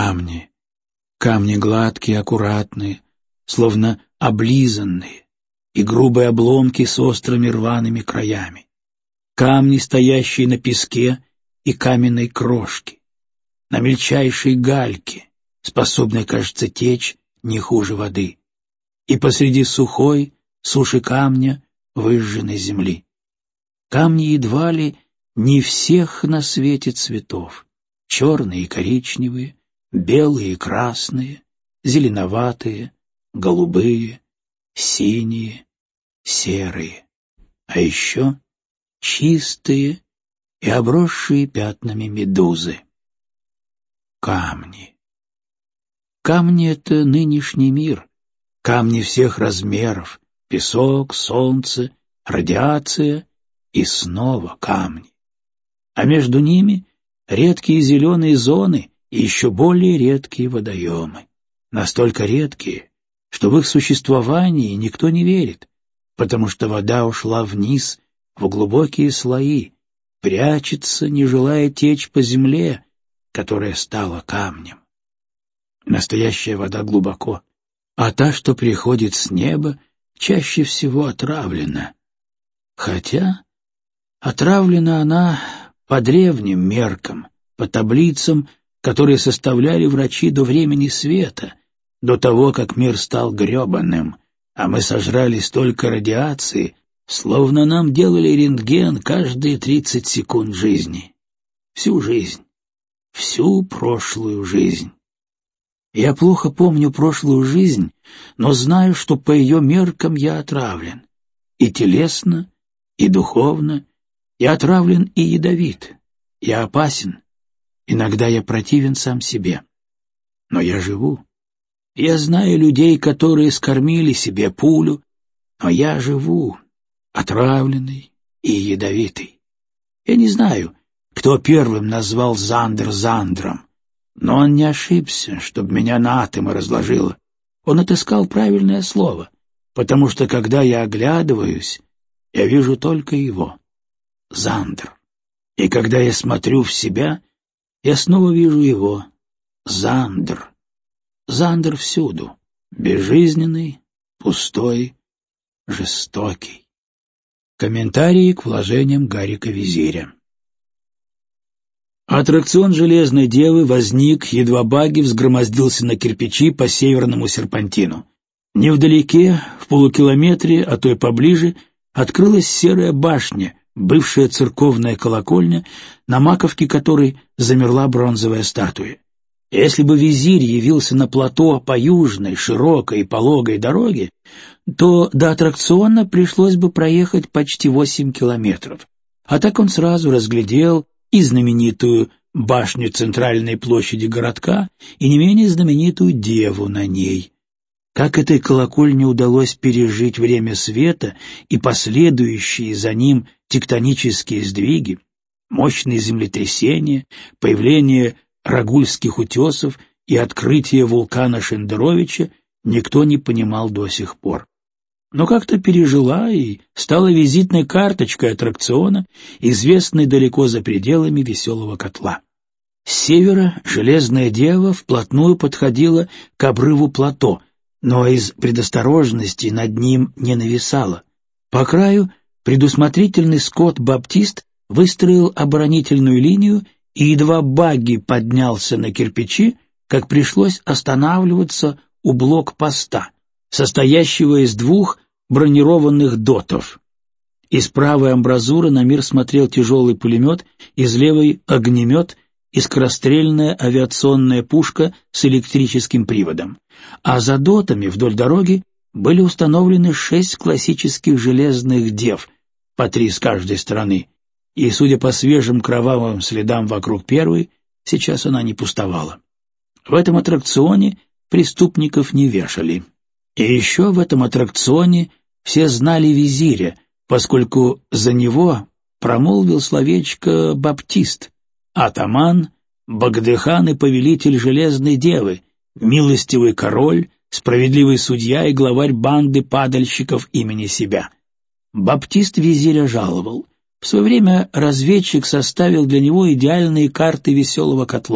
камни. Камни гладкие, аккуратные, словно облизанные, и грубые обломки с острыми рваными краями. Камни, стоящие на песке и каменной крошке, на мельчайшей гальке, способной, кажется, течь не хуже воды, и посреди сухой, суши камня, выжженной земли. Камни едва ли не всех на свете цветов, черные и коричневые, белые и красные, зеленоватые, голубые, синие, серые, а еще чистые и обросшие пятнами медузы. Камни. Камни — это нынешний мир, камни всех размеров, песок, солнце, радиация и снова камни. А между ними редкие зеленые зоны и еще более редкие водоемы. Настолько редкие, что в их существовании никто не верит, потому что вода ушла вниз в глубокие слои, прячется, не желая течь по земле, которая стала камнем. Настоящая вода глубоко, а та, что приходит с неба, чаще всего отравлена. Хотя отравлена она по древним меркам, по таблицам, которые составляли врачи до времени света, до того, как мир стал гребаным, а мы сожрали столько радиации, словно нам делали рентген каждые 30 секунд жизни. Всю жизнь. Всю прошлую жизнь. Я плохо помню прошлую жизнь, но знаю, что по ее меркам я отравлен. И телесно, и духовно. Я отравлен и ядовит. Я опасен. Иногда я противен сам себе. Но я живу. Я знаю людей, которые скормили себе пулю, но я живу, отравленный и ядовитый. Я не знаю, кто первым назвал Зандер Зандром, но он не ошибся, чтобы меня на атомы разложило. Он отыскал правильное слово, потому что, когда я оглядываюсь, я вижу только его — Зандер. И когда я смотрю в себя, я снова вижу его — Зандер. Зандер всюду, безжизненный, пустой, жестокий. Комментарии к вложениям Гарика Визиря. Аттракцион «Железной девы» возник, едва багги взгромоздился на кирпичи по северному серпантину. Невдалеке, в полукилометре, а то и поближе, открылась серая башня, бывшая церковная колокольня, на маковке которой замерла бронзовая статуя. Если бы Визирь явился на плато по южной, широкой и пологой дороге, то до аттракциона пришлось бы проехать почти 8 километров. А так он сразу разглядел и знаменитую башню центральной площади городка, и не менее знаменитую деву на ней. Как этой колокольне удалось пережить время света и последующие за ним тектонические сдвиги, мощные землетрясения, появление Рагульских утесов и открытие вулкана Шендеровича, никто не понимал до сих пор. Но как-то пережила и стала визитной карточкой аттракциона, известной далеко за пределами Веселого котла. С севера Железная дева вплотную подходила к обрыву плато, но из предосторожности над ним не нависала. По краю предусмотрительный Скотт-Баптист выстроил оборонительную линию, и едва багги поднялся на кирпичи, как пришлось останавливаться у блокпоста, состоящего из 2 бронированных дотов. Из правой амбразуры на мир смотрел тяжелый пулемет, из левой — огнемет и скорострельная авиационная пушка с электрическим приводом. А за дотами вдоль дороги были установлены 6 классических железных дев, по 3 с каждой стороны, и, судя по свежим кровавым следам вокруг первой, сейчас она не пустовала. В этом аттракционе преступников не вешали. И еще в этом аттракционе все знали Визиря, поскольку за него промолвил словечко Баптист, атаман, богдыхан и повелитель Железной девы, милостивый король, справедливый судья и главарь банды падальщиков имени себя. Баптист Визиря жаловал. В свое время разведчик составил для него идеальные карты Веселого котла.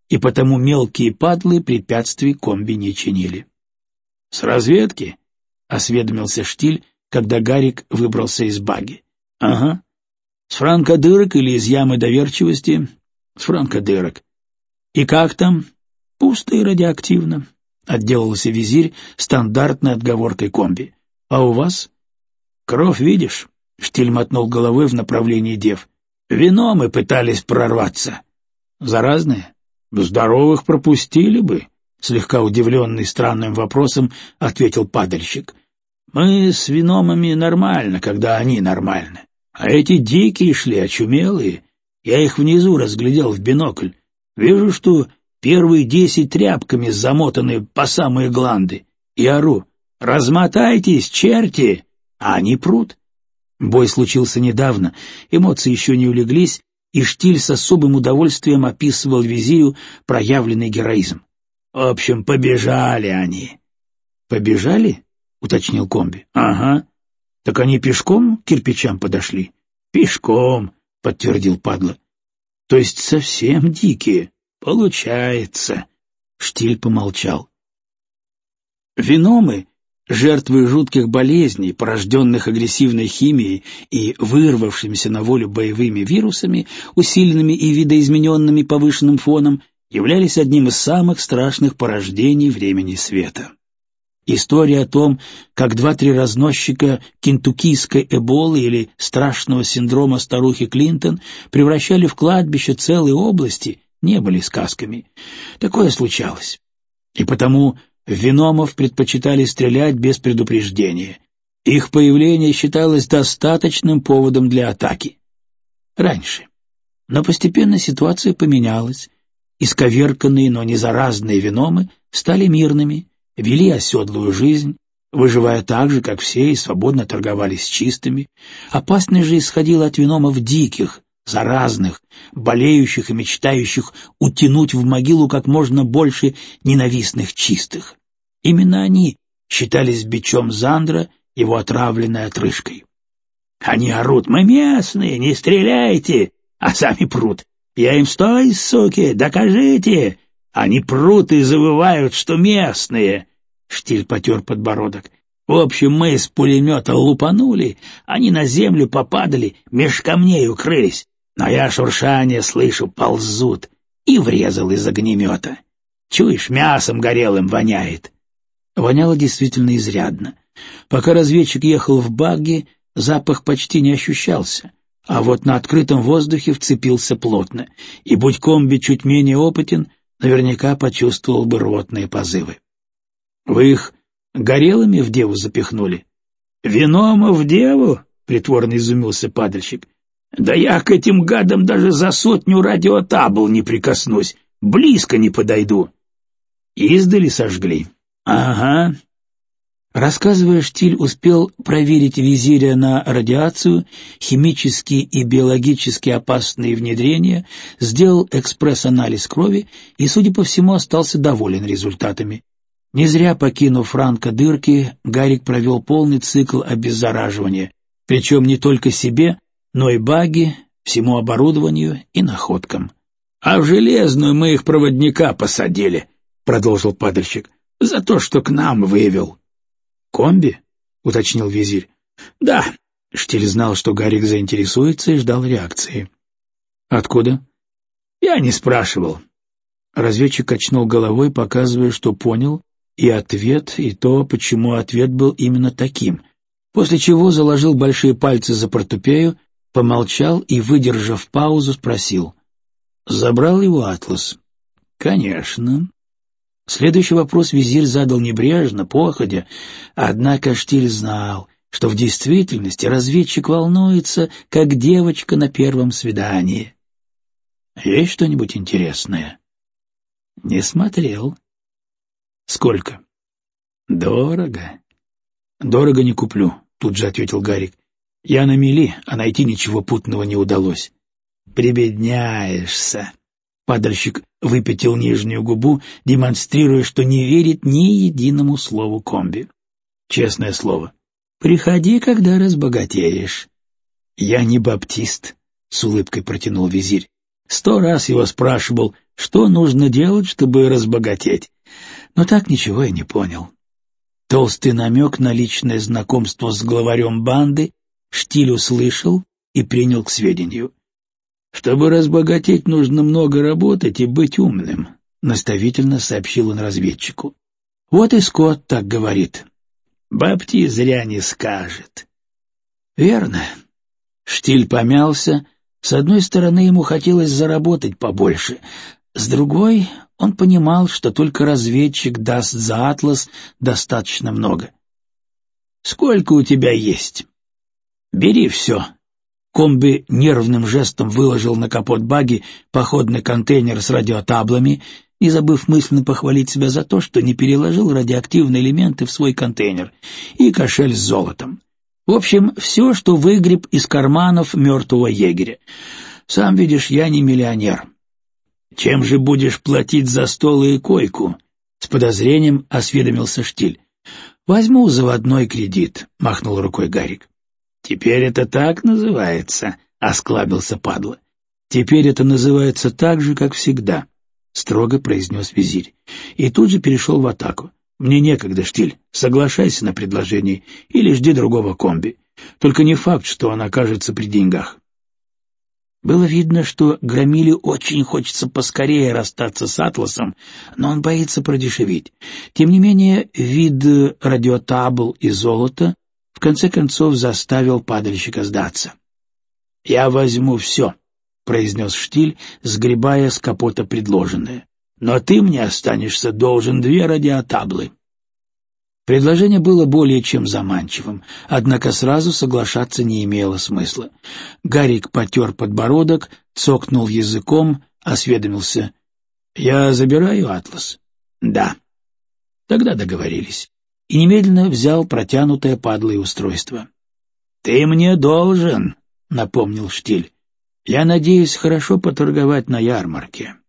и потому мелкие падлы препятствий комби не чинили. — С разведки? — осведомился Штиль, когда Гарик выбрался из багги. — Ага. — С франкодырок или из ямы доверчивости? — С франкодырок. — И как там? — Пусто и радиоактивно, — отделался визирь стандартной отговоркой комби. — А у вас? — Кровь видишь? — Штиль мотнул головой в направлении дев. — Вино мы пытались прорваться. — Заразные? — Здоровых пропустили бы, — слегка удивленный странным вопросом ответил падальщик. — Мы с виномами нормально, когда они нормальны. А эти дикие шли, очумелые. Я их внизу разглядел в бинокль. Вижу, что первые 10 тряпками замотаны по самые гланды. И ору: «Размотайтесь, черти!» А они прут. Бой случился недавно, эмоции еще не улеглись, и Штиль с особым удовольствием описывал визирю проявленный героизм. В общем, побежали они. — Побежали? — уточнил комби. — Ага. — Так они пешком к кирпичам подошли? — Пешком, — подтвердил падла. — То есть совсем дикие? — Получается. Штиль помолчал. Виномы, жертвы жутких болезней, порожденных агрессивной химией и вырвавшимися на волю боевыми вирусами, усиленными и видоизмененными повышенным фоном, являлись одним из самых страшных порождений времени света. История о том, как 2-3 разносчика кентуккийской эболы или страшного синдрома старухи Клинтон превращали в кладбище целые области, не были сказками. Такое случалось. И потому виномов предпочитали стрелять без предупреждения. Их появление считалось достаточным поводом для атаки. Раньше. Но постепенно ситуация поменялась. Исковерканные, но не заразные виномы стали мирными, вели оседлую жизнь, выживая так же, как все, и свободно торговались с чистыми. Опасность же исходила от виномов диких, заразных, болеющих и мечтающих утянуть в могилу как можно больше ненавистных чистых. Именно они считались бичом Зандра, его отравленной отрыжкой. Они орут: «Мы местные, не стреляйте!» А сами прут. Я им: «Стой, суки, докажите!» Они прут и завывают, что местные. Штиль потер подбородок. В общем, мы из пулемета лупанули, они на землю попадали, меж камней укрылись. Но я шуршание слышу, ползут, и врезал из огнемета. Чуешь, мясом горелым воняет. Воняло действительно изрядно. Пока разведчик ехал в багги, запах почти не ощущался, а вот на открытом воздухе вцепился плотно, и, будь комби чуть менее опытен, наверняка почувствовал бы рвотные позывы. — Вы их горелыми в деву запихнули? — Винома в деву? — притворно изумился падальщик. — Да я к этим гадам даже за 100 радиотабл не прикоснусь, близко не подойду. — Издали сожгли? — Ага. Рассказывая, Штиль успел проверить визиря на радиацию, химические и биологически опасные внедрения, сделал экспресс-анализ крови и, судя по всему, остался доволен результатами. Не зря, покинув франкодырки, Гарик провел полный цикл обеззараживания, причем не только себе, но и багги, всему оборудованию и находкам. — А в железную мы их проводника посадили, — продолжил падальщик, — за то, что к нам вывел. — Комби? — уточнил визирь. — Да. Штиль знал, что Гарик заинтересуется, и ждал реакции. — Откуда? — Я не спрашивал. Разведчик качнул головой, показывая, что понял и ответ, и то, почему ответ был именно таким, после чего заложил большие пальцы за портупею, помолчал и, выдержав паузу, спросил: «Забрал его атлас?» «Конечно». Следующий вопрос визирь задал небрежно, походя, однако Штиль знал, что в действительности разведчик волнуется, как девочка на первом свидании. «Есть что-нибудь интересное?» «Не смотрел». «Сколько?» «Дорого». «Дорого не куплю», — тут же ответил Гарик. «Я на мели, а найти ничего путного не удалось». «Прибедняешься». Падальщик выпятил нижнюю губу, демонстрируя, что не верит ни единому слову комби. «Честное слово. Приходи, когда разбогатеешь». «Я не баптист», — с улыбкой протянул визирь. 100 раз его спрашивал, что нужно делать, чтобы разбогатеть, но так ничего и не понял. Толстый намек на личное знакомство с главарем банды Штиль услышал и принял к сведению. «Чтобы разбогатеть, нужно много работать и быть умным», — наставительно сообщил он разведчику. «Вот и Скотт так говорит. Бапти зря не скажет». «Верно». Штиль помялся. С одной стороны, ему хотелось заработать побольше, с другой он понимал, что только разведчик даст за «Атлас» достаточно много. «Сколько у тебя есть?» «Бери все». Комби нервным жестом выложил на капот багги походный контейнер с радиотаблами, не забыв мысленно похвалить себя за то, что не переложил радиоактивные элементы в свой контейнер, и кошель с золотом. В общем, все, что выгреб из карманов мертвого егеря. Сам видишь, я не миллионер. «Чем же будешь платить за стол и койку?» — с подозрением осведомился Штиль. «Возьму заводной кредит», — махнул рукой Гарик. «Теперь это так называется», — осклабился падла. «Теперь это называется так же, как всегда», — строго произнес визирь. И тут же перешел в атаку. «Мне некогда, Штиль, соглашайся на предложение или жди другого комби. Только не факт, что он окажется при деньгах». Было видно, что Громиле очень хочется поскорее расстаться с «Атласом», но он боится продешевить. Тем не менее, вид радиотабл и золота в конце концов заставил падальщика сдаться. «Я возьму все», — произнес Штиль, сгребая с капота предложенное. «Но ты мне останешься должен 2 радиотаблы». Предложение было более чем заманчивым, однако сразу соглашаться не имело смысла. Гарик потер подбородок, цокнул языком, осведомился. «Я забираю «Атлас»?» «Да». Тогда договорились. И немедленно взял протянутое падлой устройство. «Ты мне должен», — напомнил Штиль. «Я надеюсь хорошо поторговать на ярмарке».